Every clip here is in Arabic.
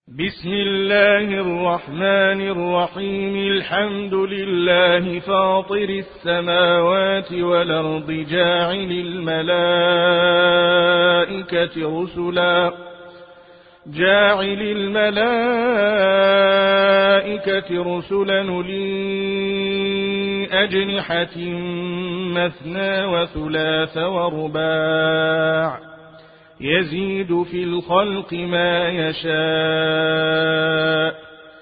بسم الله الرحمن الرحيم. الحمد لله فاطر السماوات والأرض جاعل الملائكة رسلا أولي أجنحة مثنى وثلاث ورباع يزيد في الخلق ما يشاء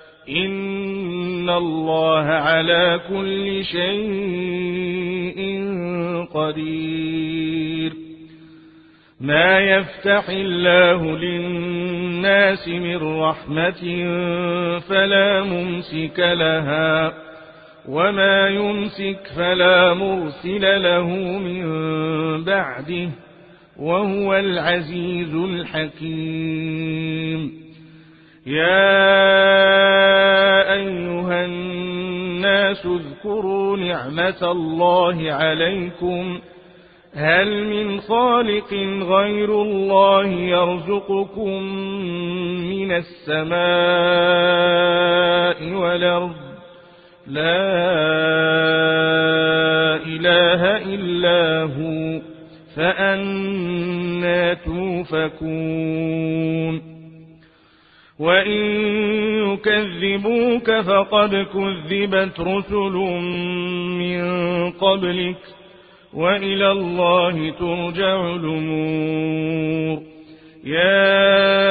إن الله على كل شيء قدير. ما يفتح الله للناس من رحمة فلا ممسك لها وما يمسك فلا مرسل له من بعده وهو العزيز الحكيم. يا أيها الناس اذكروا نعمة الله عليكم هل من خالق غير الله يرزقكم من السماء والأرض لا إله إلا هو فأنى توفكون. وإن يكذبوك فقد كذبت رسل من قبلك وإلى الله ترجع الأمور. يا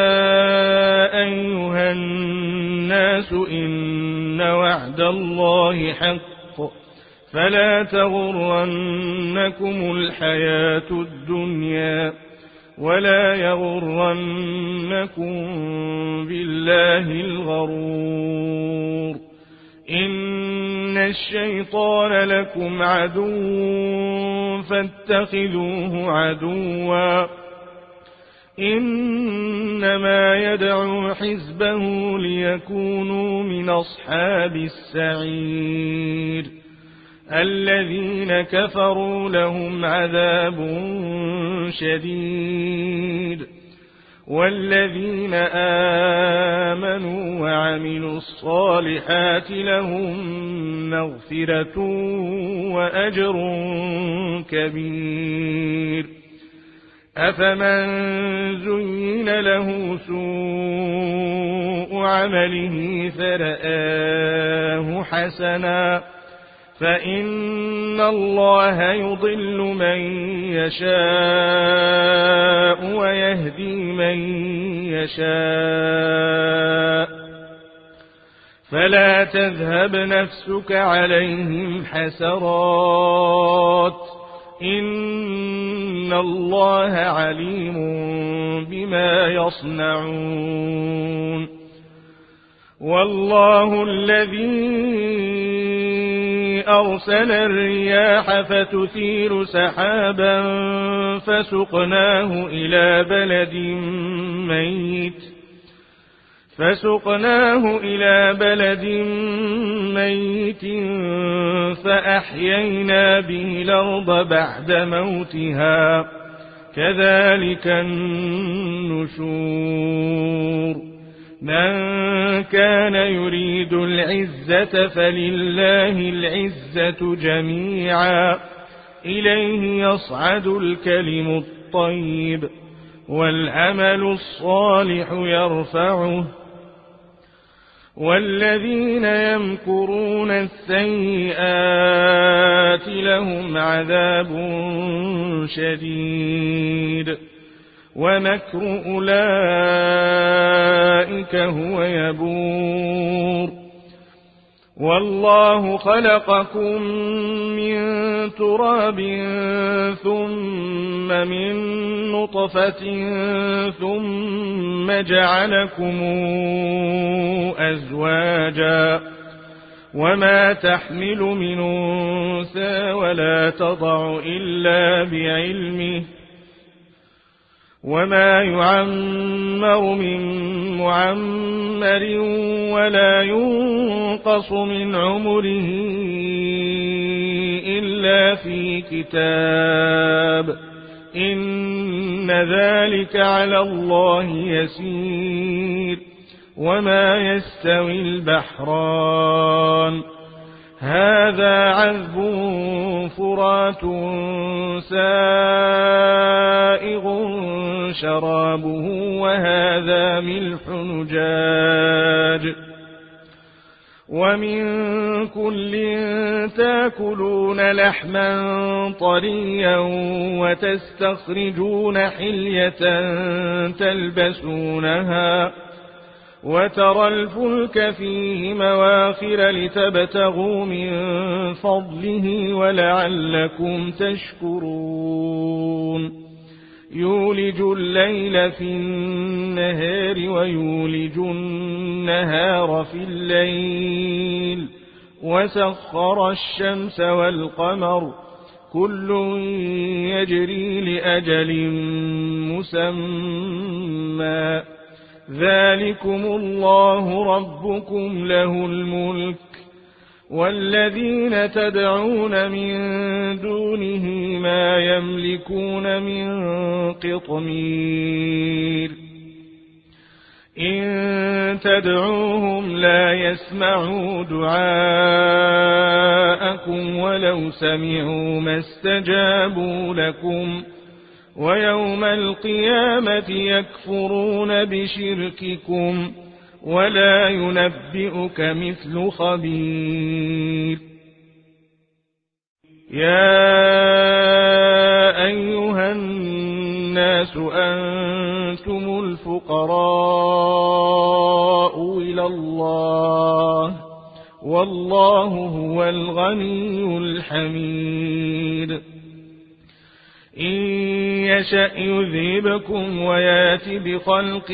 أيها الناس إن وعد الله حق فلا تغرنكم الحياة الدنيا ولا يغرنكم بالله الغرور. إن الشيطان لكم عدو فاتخذوه عدوا إنما يدعو حزبه ليكونوا من أصحاب السعير. الذين كفروا لهم عذاب شديد والذين آمنوا وعملوا الصالحات لهم مغفرة وأجر كبير. أفمن زين له سوء عمله فرآه حسنا فإن الله يضل من يشاء ويهدي من يشاء فلا تذهب نفسك عليهم حسرات إن الله عليم بما يصنعون. والله الذي أرسل الرياح فتثير سحابا فسقناه إلى بلد ميت فأحيينا به الأرض بعد موتها كذلك النشور. من كان يريد العزة فلله العزة جميعا إليه يصعد الكلم الطيب والعمل الصالح يرفعه والذين يمكرون السيئات لهم عذاب شديد ومكر أولئك هو يبور. والله خلقكم من تراب ثم من نطفة ثم جعلكم أزواجا وما تحمل من أنثى ولا تضع إلا بعلمه وما يعمر من معمر ولا ينقص من عمره إلا في كتاب إن ذلك على الله يسير وما يستوي البحران هذا عذب فرات سائغ شرابه وهذا ملح نجاج ومن كل تاكلون لحما طريا وتستخرجون حلية تلبسونها وترى الفلك فيه مواخر لتبتغوا من فضله ولعلكم تشكرون يولج الليل في النهار ويولج النهار في الليل وسخر الشمس والقمر كل يجري لأجل مسمى ذلكم الله ربكم له الملك والذين تدعون من دونه ما يملكون من قطمير إن تدعوهم لا يسمعوا دعاءكم ولو سمعوا ما استجابوا لكم ويوم القيامة يكفرون بشرككم ولا ينبئك مثل خبير يا أيها الناس أنتم الفقراء إلى الله والله هو الغني الحميد إن يشأ يذهبكم ويات بخلق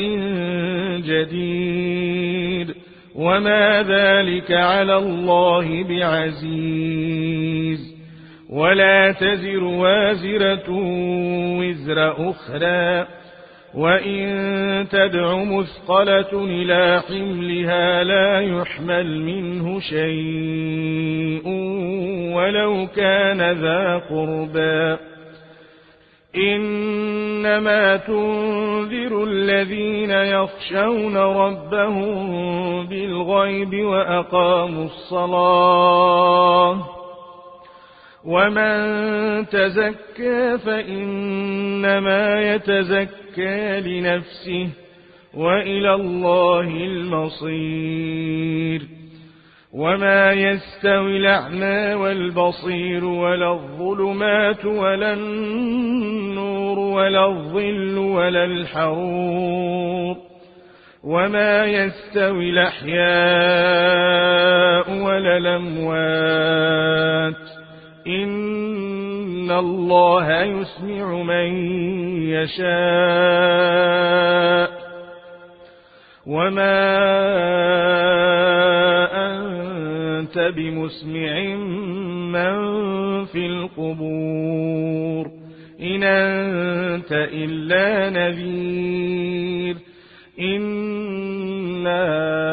جديد وما ذلك على الله بعزيز ولا تزر وازرة وزر أخرى وإن تدع مثقلة إلى حملها لا يحمل منه شيء ولو كان ذا قربى إنما تنذر الذين يخشون ربهم بالغيب وأقاموا الصلاة ومن تزكى فإنما يتزكى لنفسه وإلى الله المصير وما يستوي الأعمى والبصير ولا الظلمات ولا النور ولا الظل ولا الحرور وما يستوي الأحياء ولا الأموات إن الله يسمع من يشاء وما أنت بمسمع من في القبور إن أنت إلا نذير إنا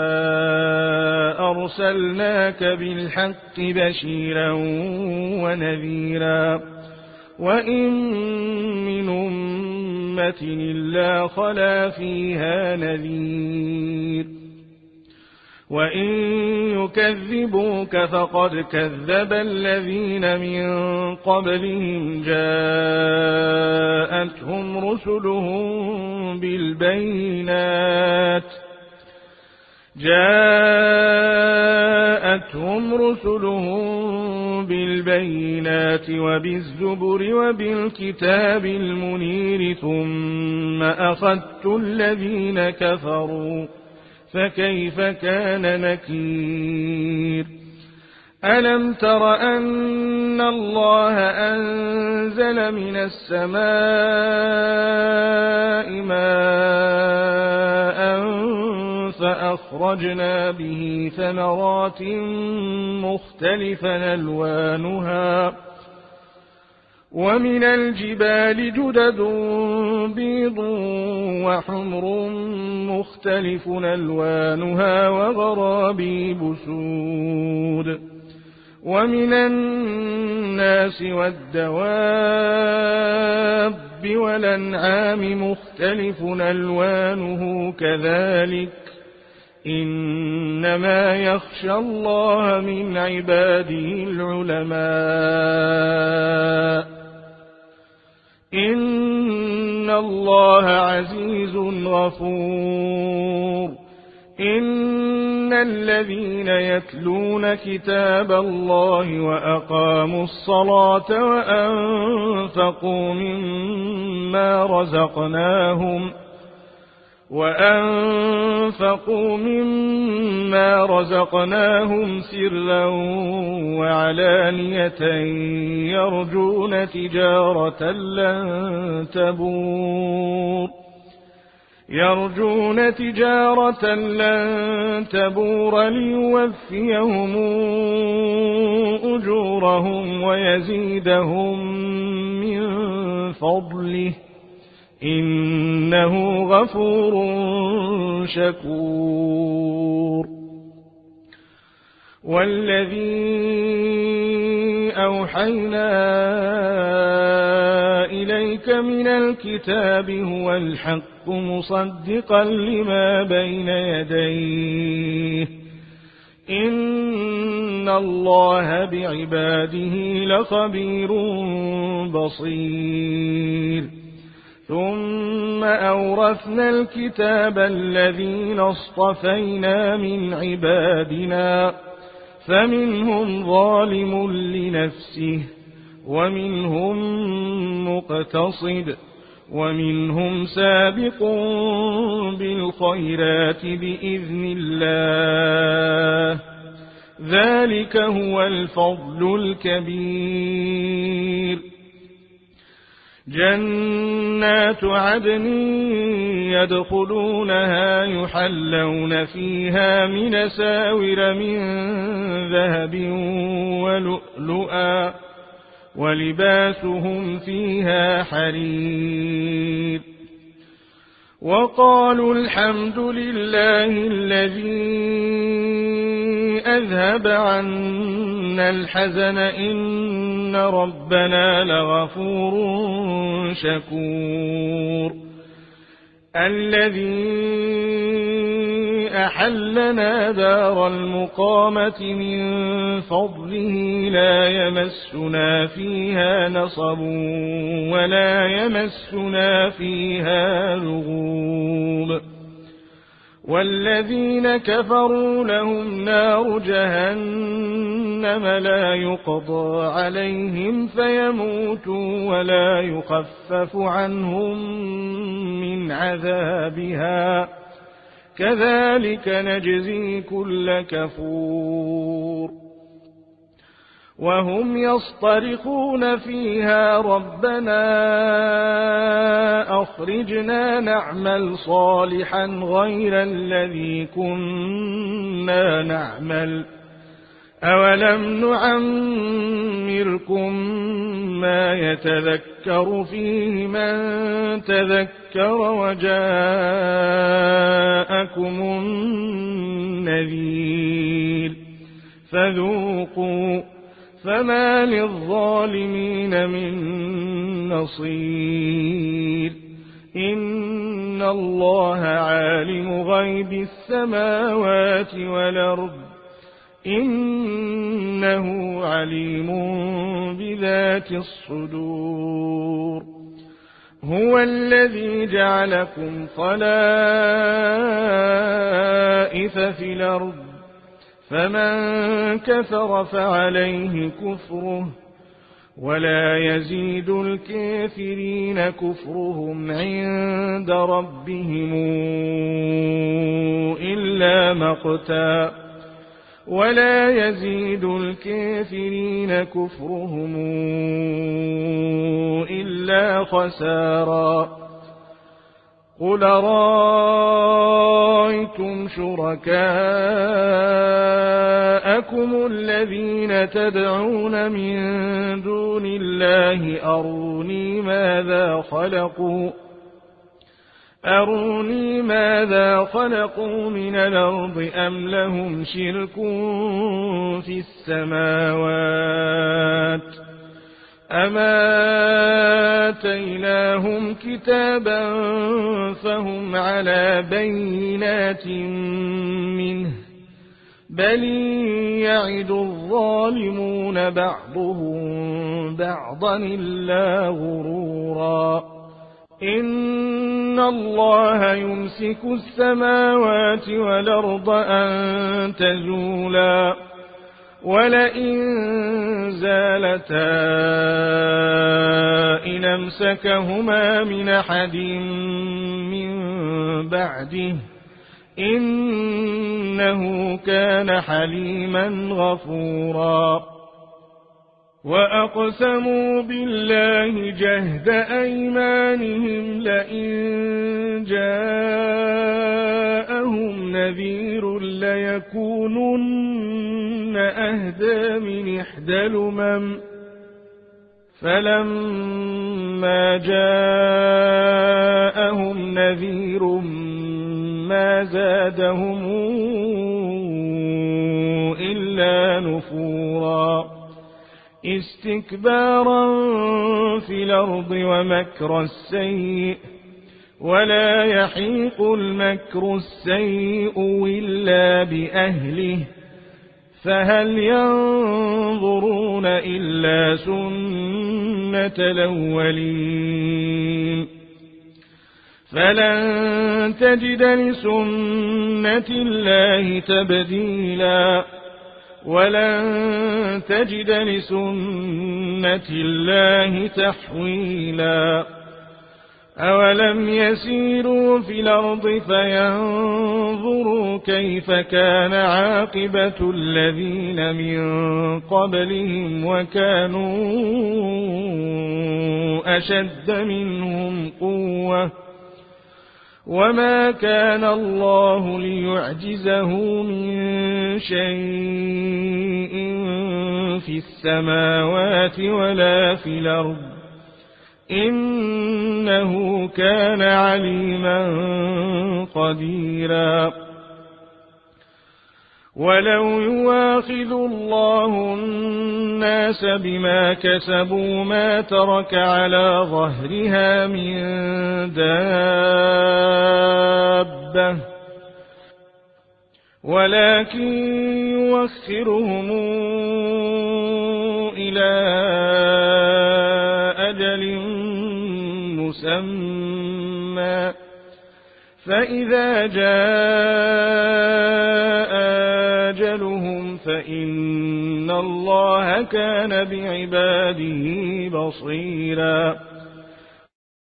أرسلناك بالحق بشيرا ونذيرا وإن من أمة إلا خلا فيها نذير وإن يكذبوك فقد كذب الذين من قبلهم جاءتهم رسلهم بالبينات وبالزبر وبالكتاب المنير ثم أخذت الذين كفروا فكيف كان نكير ألم تر أن الله أنزل من السماء ماء فأخرجنا به ثمرات مختلفا ألوانها ومن الجبال جدد بيض وحمر مختلف ألوانها وغرابيب سود ومن الناس والدواب والأنعام مختلف ألوانه كذلك إنما يخشى الله من عباده العلماء. إن الله عزيز غفور. إن الذين يتلون كتاب الله وأقاموا الصلاة وأنفقوا مما رزقناهم سرا وعلانية يرجون تجارة لن تبور ليوفيهم أجورهم ويزيدهم من فضله إنه غفور شكور. والذي أوحينا إليك من الكتاب هو الحق مصدقا لما بين يديه إن الله بعباده لخبير بصير. ثم أورثنا الكتاب الذين اصطفينا من عبادنا فمنهم ظالم لنفسه ومنهم مقتصد ومنهم سابق بالخيرات بإذن الله ذلك هو الفضل الكبير. جنات عدن يدخلونها يحلون فيها من أساور من ذهب ولؤلؤا ولباسهم فيها حرير. وقالوا الحمد لله الذي أذهب عنا الحزن إن ربنا لغفور شكور. الذي أحلنا دار المقامة من فضله لا يمسنا فيها نصب ولا يمسنا فيها لغوب. والذين كفروا لهم نار جهنم لا يقضى عليهم فيموتوا ولا يخفف عنهم من عذابها كذلك نجزي كل كفور. وهم يصطرخون فيها ربنا أخرجنا نعمل صالحا غير الذي كنا نعمل أولم نعمركم ما يتذكر فيه من تذكر وجاءكم النذير فذوقوا فما للظالمين من نصير. إن الله عالم غيب السماوات والأرض إنه عليم بذات الصدور. هو الذي جعلكم خلائف في الأرض فمن كفر فعليه كفره ولا يزيد الكافرين كفرهم عند ربهم إلا مقتا ولا يزيد الكافرين كفرهم إلا خسارا. قل رأيتم شركاءكم الذين تدعون من دون الله أروني ماذا خلقوا من الأرض أم لهم شرك في السماوات أما آتيناهم كتابا فهم على بينات بل يعد الظالمون بعضهم بعضا إلا غرورا إن الله يمسك السماوات والأرض أن تزولا ولئن زالتا إن أمسكهما من أحد من بعده إنه كان حليما غفورا وأقسموا بالله جهد أيمانهم لئن جاءهم نذير ليكونن أهدى من إحدى الأمم فلما جاءهم نذير ما زادهم إلا نفورا استكبارا في الأرض ومكر السيء ولا يحيق المكر السيء إلا بأهله فهل ينظرون إلا سنة الأولين فلن تجد لسنة الله تبديلا ولن تجد لسنة الله تحويلا أولم يسيروا في الأرض فينظروا كيف كان عاقبة الذين من قبلهم وكانوا أشد منهم قوة وما كان الله ليعجزه من شيء في السماوات ولا في الأرض إنه كان عليما قديرا ولو يواخذ الله الناس بما كسبوا ما ترك على ظهرها من دابة ولكن يوخرهم إلى أجل مسمى فإذا جاء أجلهم فإن الله كان بعباده بصيرا